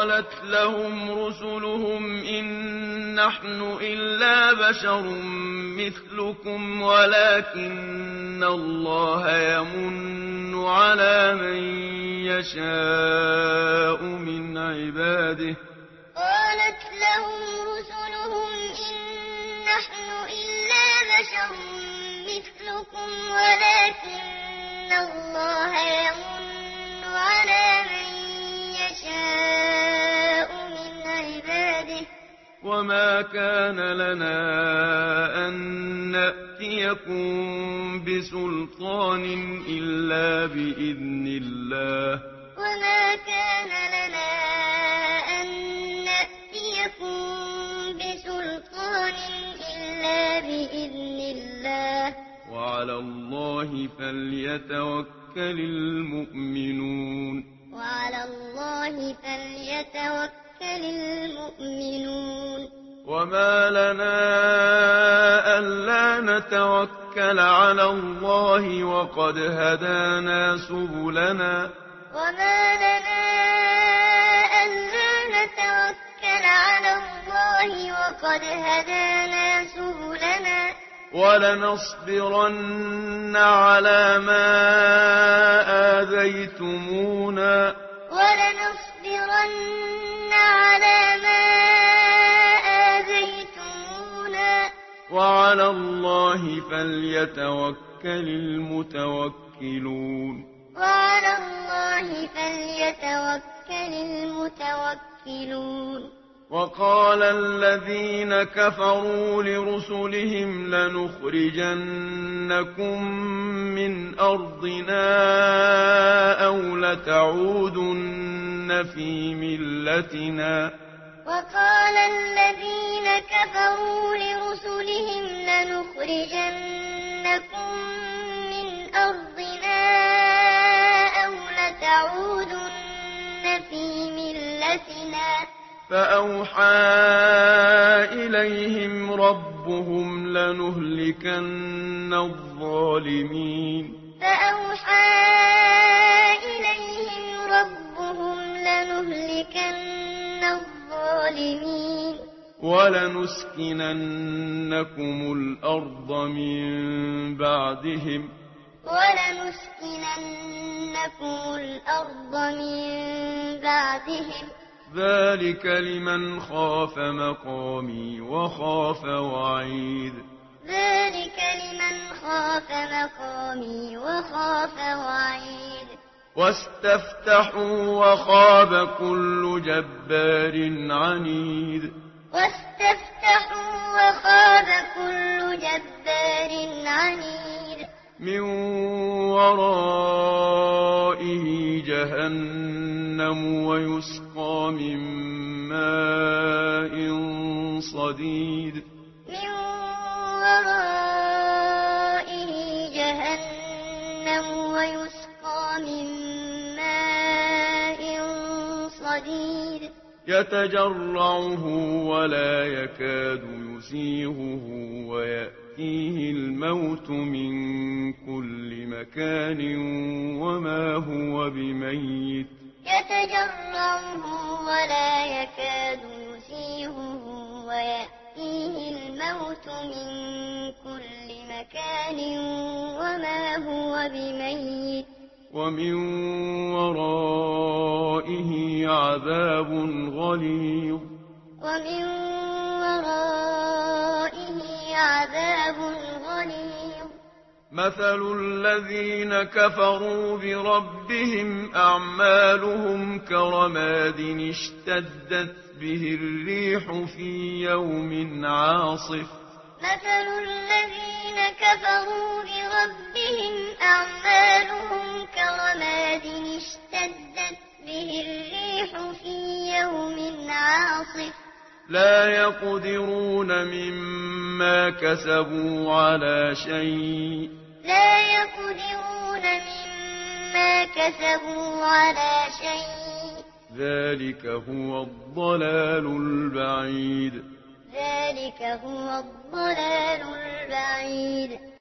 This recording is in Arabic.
قالت لهم رسلهم إن نحن إلا بشر مثلكم ولكن الله يمن على من يشاء من عباده. قالت لهم رسلهم إن نحن إلا بشر مثلكم ولكن الله يمن على من يشاء من عباده. وما كان لنا أن نأتيكم بسلطان إلا بإذن الله. وما كان لنا أن نأتيكم بسلطان إلا بإذن الله. وعلى الله فليتوكل المؤمنون. وعلى الله فليتوكل المؤمنون. وما لنا ألا نتوكل على الله وقد هدانا سبلنا. وما لنا ألا نتوكل على الله وقد هدانا سبلنا. ولنصبرن على ما آذيتمونا. ولنصبرن على ما آذيتمونا. وعلى الله فليتوكل المتوكلون. وعلى الله فليتوكل المتوكلون. وقال الذين كفروا لرسلهم لنخرجنكم من أرضنا أو لتعودن في ملتنا. وقال الذين كفروا لرسلهم لنخرجنكم من أرضنا أو لتعودن في ملتنا. فأوحى إليهم ربهم لنهلكن الظالمين. فأوحى إليهم ربهم لنهلكن الظالمين. ولنسكننكم الأرض من بعدهم. ولنسكننكم الأرض من بعدهم. ذلك لمن خاف مقامي وخاف وعيد. ذلك لمن خاف مقامي وخاف وعيد. واستفتحوا وخاب كل جبار عنيد. واستفتحوا وخاب كل جبار عنيد. من ورائه جهنم ويسقى من ماء صديد. من ورائه جهنم ويسقى من ماء صديد. يتجرعه ولا يكاد يسيغه ويأتيه الموت من كل مكان وما هو بميت. يتجرعه ولا يكاد يسيغه ويأتيه الموت من كل مكان وما هو بميت. ومن ورائه عذاب غليظ. ومن ورائه عذاب غليظ. مثل الذين كفروا بربهم أعمالهم كرماد اشتدت به الريح في يوم عاصف. مثل الذين كفروا بربهم أعمالهم كرماد اشتدت به الريح في يوم عاصف. لا يقدرون مما كسبوا على شيء. لا يقدرون مما كسبوا على شيء. ذلك هو الضلال البعيد. ذلك هو الضلال البعيد.